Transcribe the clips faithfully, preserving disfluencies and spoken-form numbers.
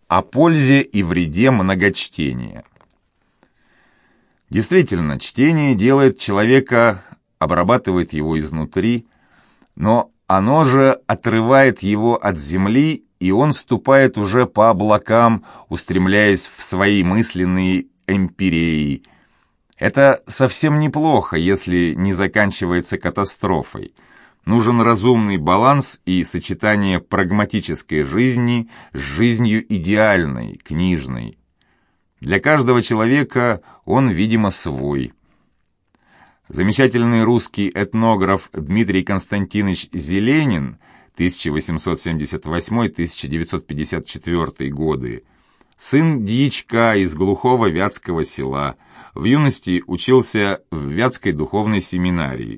О пользе и вреде многочтения. Действительно, чтение делает человека, обрабатывает его изнутри, но оно же отрывает его от земли, и он ступает уже по облакам, устремляясь в свои мысленные эмпиреи. Это совсем неплохо, если не заканчивается катастрофой. Нужен разумный баланс и сочетание прагматической жизни с жизнью идеальной, книжной. Для каждого человека он, видимо, свой. Замечательный русский этнограф Дмитрий Константинович Зеленин тысяча восемьсот семьдесят восьмой — тысяча девятьсот пятьдесят четвёртый годы, сын дьячка из глухого вятского села, в юности учился в Вятской духовной семинарии.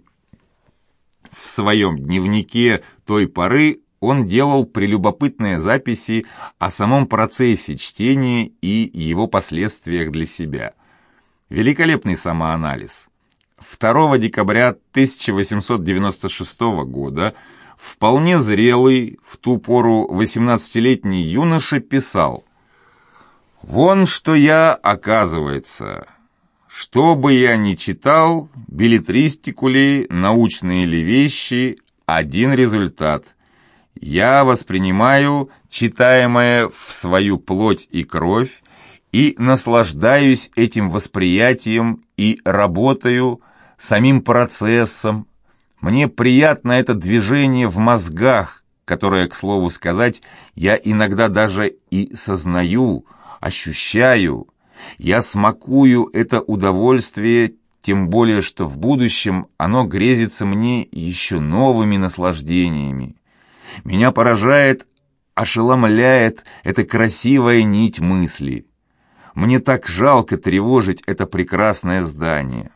В своем дневнике той поры он делал прелюбопытные записи о самом процессе чтения и его последствиях для себя. Великолепный самоанализ. второго декабря тысяча восемьсот девяносто шестого года вполне зрелый, в ту пору восемнадцатилетний юноша писал: «Вон что я, оказывается, что бы я ни читал, беллетристику ли, научные ли вещи, один результат. Я воспринимаю читаемое в свою плоть и кровь и наслаждаюсь этим восприятием и работаю самим процессом. Мне приятно это движение в мозгах, которое, к слову сказать, я иногда даже и сознаю, ощущаю. Я смакую это удовольствие, тем более, что в будущем оно грезится мне еще новыми наслаждениями. Меня поражает, ошеломляет эта красивая нить мысли. Мне так жалко тревожить это прекрасное здание».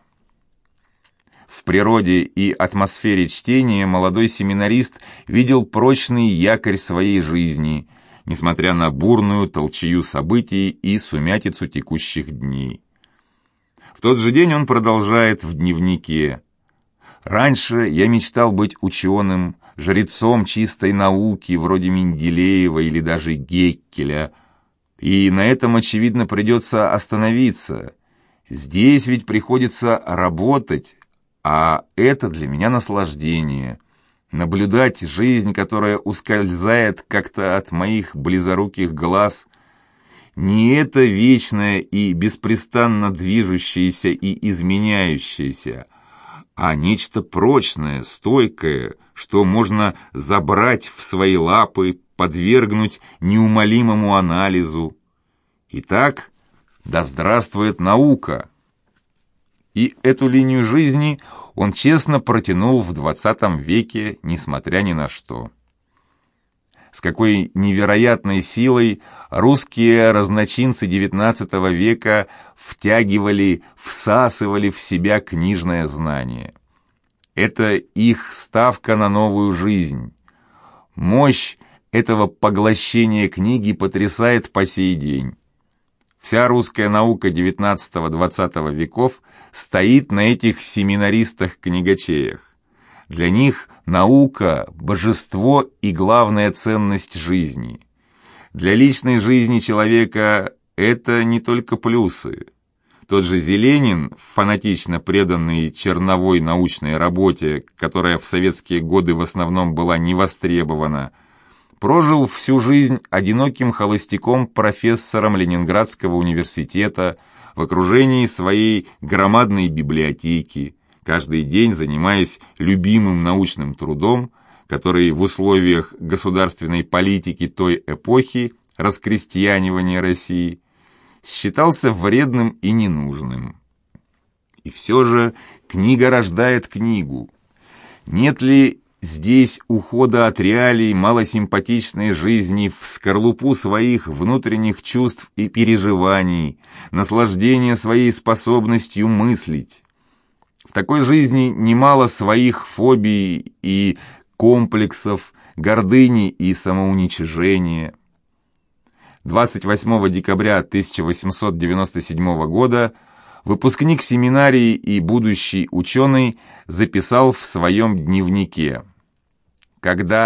В природе и атмосфере чтения молодой семинарист видел прочный якорь своей жизни, несмотря на бурную толчею событий и сумятицу текущих дней. В тот же день он продолжает в дневнике: «Раньше я мечтал быть ученым, жрецом чистой науки, вроде Менделеева или даже Геккеля, и на этом, очевидно, придется остановиться. Здесь ведь приходится работать, а это для меня наслаждение. Наблюдать жизнь, которая ускользает как-то от моих близоруких глаз. Не это вечное и беспрестанно движущееся и изменяющееся, а нечто прочное, стойкое, что можно забрать в свои лапы, подвергнуть неумолимому анализу. Итак, да здравствует наука!» И эту линию жизни он честно протянул в двадцатом веке, несмотря ни на что. С какой невероятной силой русские разночинцы девятнадцатого века втягивали, всасывали в себя книжное знание. Это их ставка на новую жизнь. Мощь этого поглощения книги потрясает по сей день. Вся русская наука девятнадцатого-двадцатого веков стоит на этих семинаристах-книгачеях. Для них наука – божество и главная ценность жизни. Для личной жизни человека это не только плюсы. Тот же Зеленин, фанатично преданный черновой научной работе, которая в советские годы в основном была не востребована, прожил всю жизнь одиноким холостяком-профессором Ленинградского университета в окружении своей громадной библиотеки, каждый день занимаясь любимым научным трудом, который в условиях государственной политики той эпохи, раскрестьянивания России, считался вредным и ненужным. И все же книга рождает книгу. Нет ли здесь ухода от реалий малосимпатичной жизни в скорлупу своих внутренних чувств и переживаний, наслаждения своей способностью мыслить? В такой жизни немало своих фобий и комплексов, гордыни и самоуничижения. двадцать восьмого декабря тысяча восемьсот девяносто седьмого года выпускник семинарии и будущий ученый записал в своем дневнике: «Когда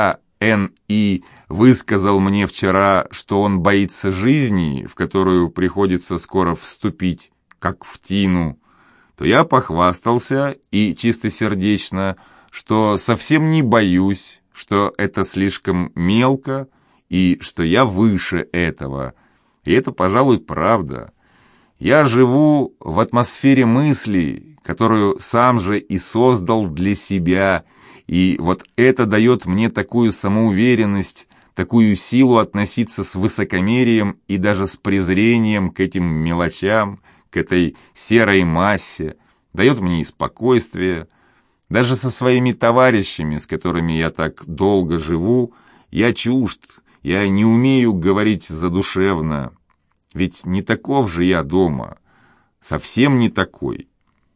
Н И высказал мне вчера, что он боится жизни, в которую приходится скоро вступить, как в тину, то я похвастался и чистосердечно, что совсем не боюсь, что это слишком мелко и что я выше этого. И это, пожалуй, правда. Я живу в атмосфере мысли, которую сам же и создал для себя, и вот это дает мне такую самоуверенность, такую силу относиться с высокомерием и даже с презрением к этим мелочам, к этой серой массе, дает мне и спокойствие. Даже со своими товарищами, с которыми я так долго живу, я чужд, я не умею говорить задушевно. Ведь не таков же я дома, совсем не такой.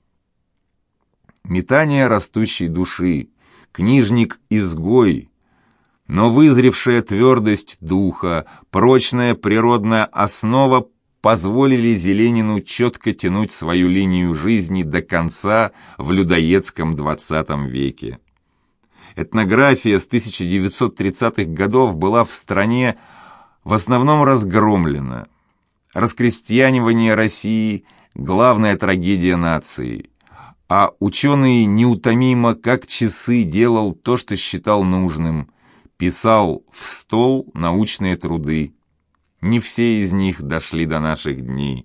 Метание растущей души, книжник-изгой, но вызревшая твердость духа, прочная природная основа позволили Зеленину четко тянуть свою линию жизни до конца в людоедском двадцатом веке. Этнография с тысяча девятьсот тридцатых годов была в стране в основном разгромлена. Раскрестьянивание России – главная трагедия нации, а ученый неутомимо, как часы, делал то, что считал нужным, писал в стол научные труды. Не все из них дошли до наших дней.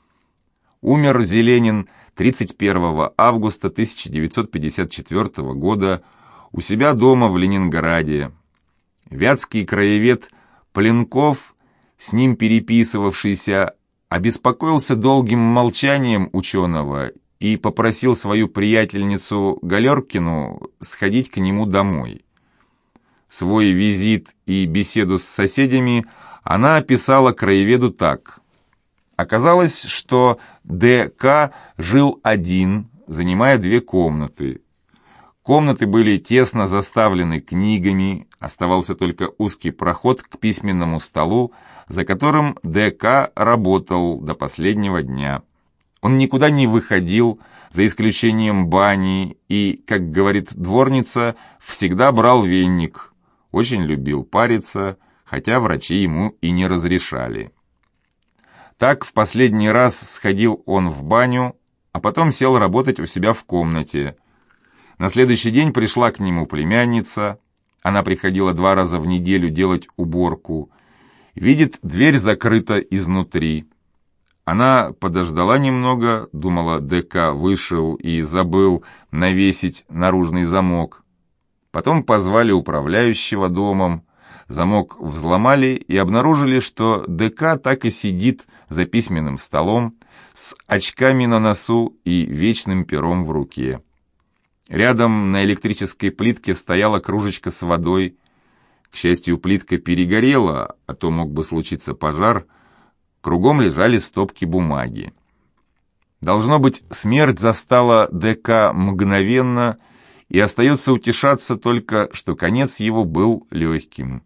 Умер Зеленин тридцать первого августа тысяча девятьсот пятьдесят четвёртого года у себя дома в Ленинграде. Вятский краевед Пленков, с ним переписывавшийся, обеспокоился долгим молчанием ученого и попросил свою приятельницу Галеркину сходить к нему домой. Свой визит и беседу с соседями она описала краеведу так. Оказалось, что Д К жил один, занимая две комнаты. Комнаты были тесно заставлены книгами, оставался только узкий проход к письменному столу, за которым Д К работал до последнего дня. Он никуда не выходил, за исключением бани, и, как говорит дворница, всегда брал веник, очень любил париться, хотя врачи ему и не разрешали. Так в последний раз сходил он в баню, а потом сел работать у себя в комнате. На следующий день пришла к нему племянница, она приходила два раза в неделю делать уборку. Видит, дверь закрыта изнутри. Она подождала немного, думала, Д К вышел и забыл навесить наружный замок. Потом позвали управляющего домом, замок взломали и обнаружили, что Д К так и сидит за письменным столом с очками на носу и вечным пером в руке. Рядом на электрической плитке стояла кружечка с водой. К счастью, плитка перегорела, а то мог бы случиться пожар. Кругом лежали стопки бумаги. Должно быть, смерть застала Д К мгновенно, и остается утешаться только, что конец его был легким.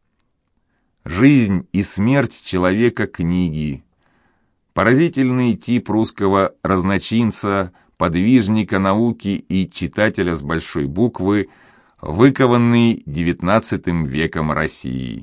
Жизнь и смерть человека книги. Поразительный тип русского разночинца, подвижника науки и читателя с большой буквы, выкованный девятнадцатым веком России.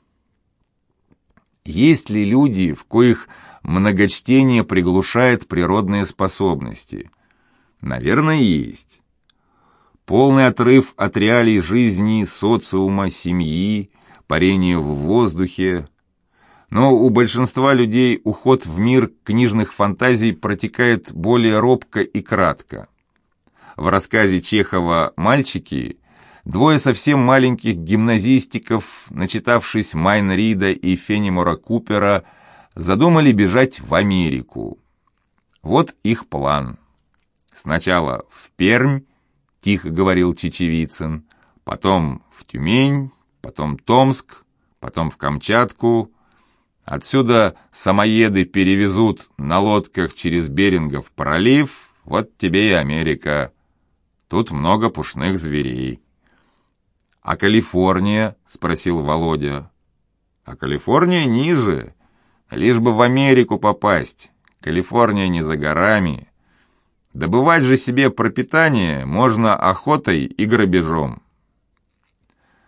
Есть ли люди, в коих многочтение приглушает природные способности? Наверное, есть. Полный отрыв от реалий жизни, социума, семьи, парение в воздухе. Но у большинства людей уход в мир книжных фантазий протекает более робко и кратко. В рассказе Чехова «Мальчики» двое совсем маленьких гимназистиков, начитавшись Майн Рида и Фенемора Купера, задумали бежать в Америку. Вот их план. Сначала в Пермь, тихо говорил Чечевицын, потом в Тюмень, потом Томск, потом в Камчатку. Отсюда самоеды перевезут на лодках через Берингов пролив, вот тебе и Америка. Тут много пушных зверей. «А Калифорния?» — спросил Володя. «А Калифорния ниже. Лишь бы в Америку попасть. Калифорния не за горами. Добывать же себе пропитание можно охотой и грабежом».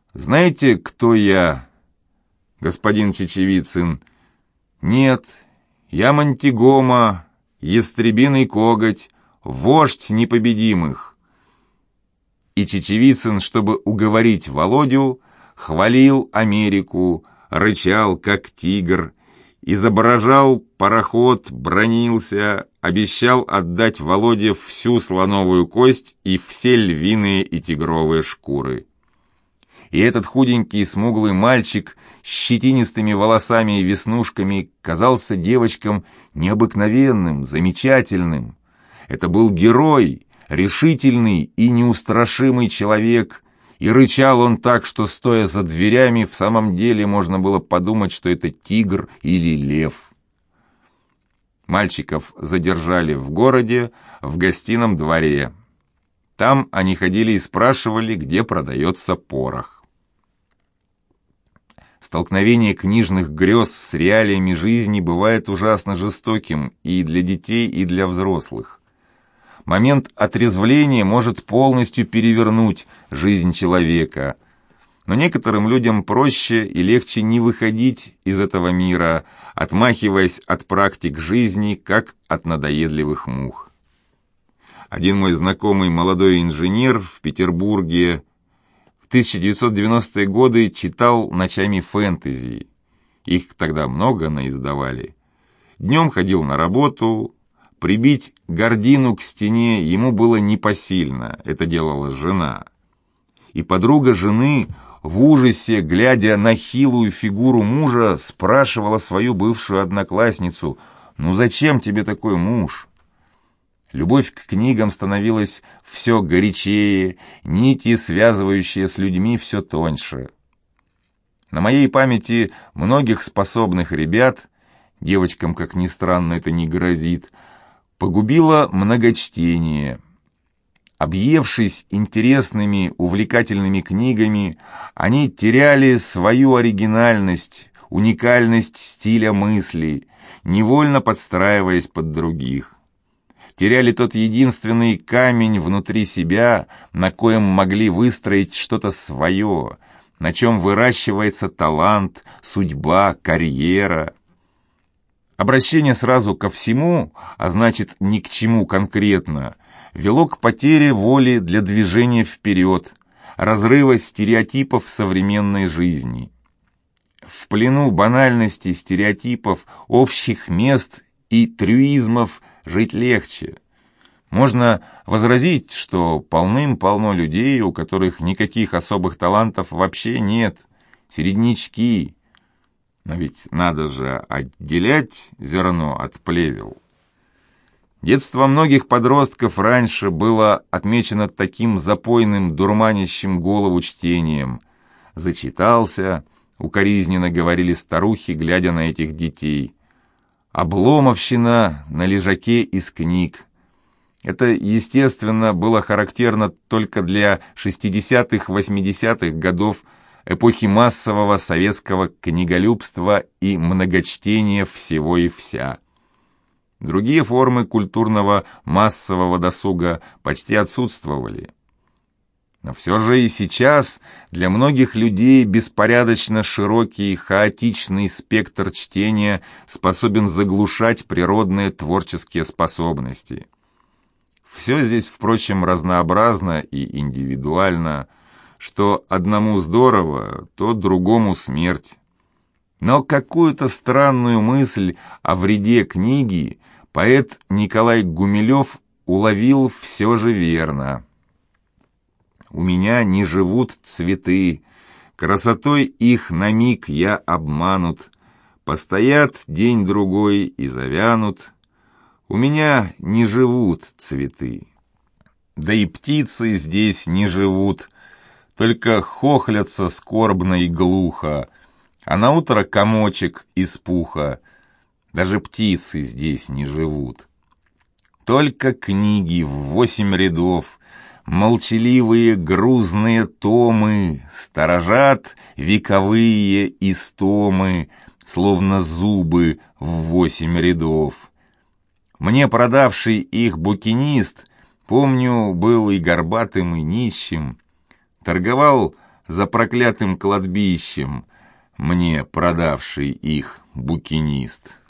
Знаете, кто я, господин Чечевицын? Нет, я Монтигомо, ястребиный коготь, вождь непобедимых. И Чечевицын, чтобы уговорить Володю, хвалил Америку, рычал, как тигр, изображал пароход, бранился, обещал отдать Володе всю слоновую кость и все львиные и тигровые шкуры. И этот худенький смуглый мальчик с щетинистыми волосами и веснушками казался девочкам необыкновенным, замечательным. Это был герой, решительный и неустрашимый человек, и рычал он так, что, стоя за дверями, в самом деле можно было подумать, что это тигр или лев. Мальчиков задержали в городе, в гостином дворе. Там они ходили и спрашивали, где продается порох. Столкновение книжных грез с реалиями жизни бывает ужасно жестоким и для детей, и для взрослых. Момент отрезвления может полностью перевернуть жизнь человека. Но некоторым людям проще и легче не выходить из этого мира, отмахиваясь от практик жизни, как от надоедливых мух. Один мой знакомый молодой инженер в Петербурге в тысяча девятьсот девяностые годы читал ночами фэнтези. Их тогда много наиздавали. Днем ходил на работу. Прибить гардину к стене ему было непосильно, это делала жена. И подруга жены, в ужасе, глядя на хилую фигуру мужа, спрашивала свою бывшую одноклассницу: «Ну зачем тебе такой муж?» Любовь к книгам становилась все горячее, нити, связывающие с людьми, все тоньше. На моей памяти многих способных ребят, девочкам, как ни странно, это не грозит, погубило многочтение. Объевшись интересными, увлекательными книгами, они теряли свою оригинальность, уникальность стиля мысли, невольно подстраиваясь под других. Теряли тот единственный камень внутри себя, на коем могли выстроить что-то свое, на чем выращивается талант, судьба, карьера. Обращение сразу ко всему, а значит ни к чему конкретно, вело к потере воли для движения вперед, разрыва стереотипов современной жизни. В плену банальностей, стереотипов, общих мест и трюизмов жить легче. Можно возразить, что полным-полно людей, у которых никаких особых талантов вообще нет, середнячки. Но ведь надо же отделять зерно от плевел. Детство многих подростков раньше было отмечено таким запойным, дурманящим голову чтением. Зачитался, укоризненно говорили старухи, глядя на этих детей. Обломовщина на лежаке из книг. Это, естественно, было характерно только для шестидесятых-восьмидесятых годов, эпохи массового советского книголюбства и многочтения всего и вся. Другие формы культурного массового досуга почти отсутствовали. Но все же и сейчас для многих людей беспорядочно широкий, хаотичный спектр чтения способен заглушать природные творческие способности. Все здесь, впрочем, разнообразно и индивидуально, что одному здорово, то другому смерть. Но какую-то странную мысль о вреде книги поэт Николай Гумилев уловил все же верно. «У меня не живут цветы, красотой их на миг я обманут, постоят день-другой и завянут. У меня не живут цветы. Да и птицы здесь не живут, только хохлятся скорбно и глухо, а наутро комочек из пуха. Даже птицы здесь не живут. Только книги в восемь рядов, молчаливые грузные томы, сторожат вековые истомы, словно зубы в восемь рядов. Мне продавший их букинист, помню, был и горбатым, и нищим. Торговал за проклятым кладбищем, мне продавший их букинист.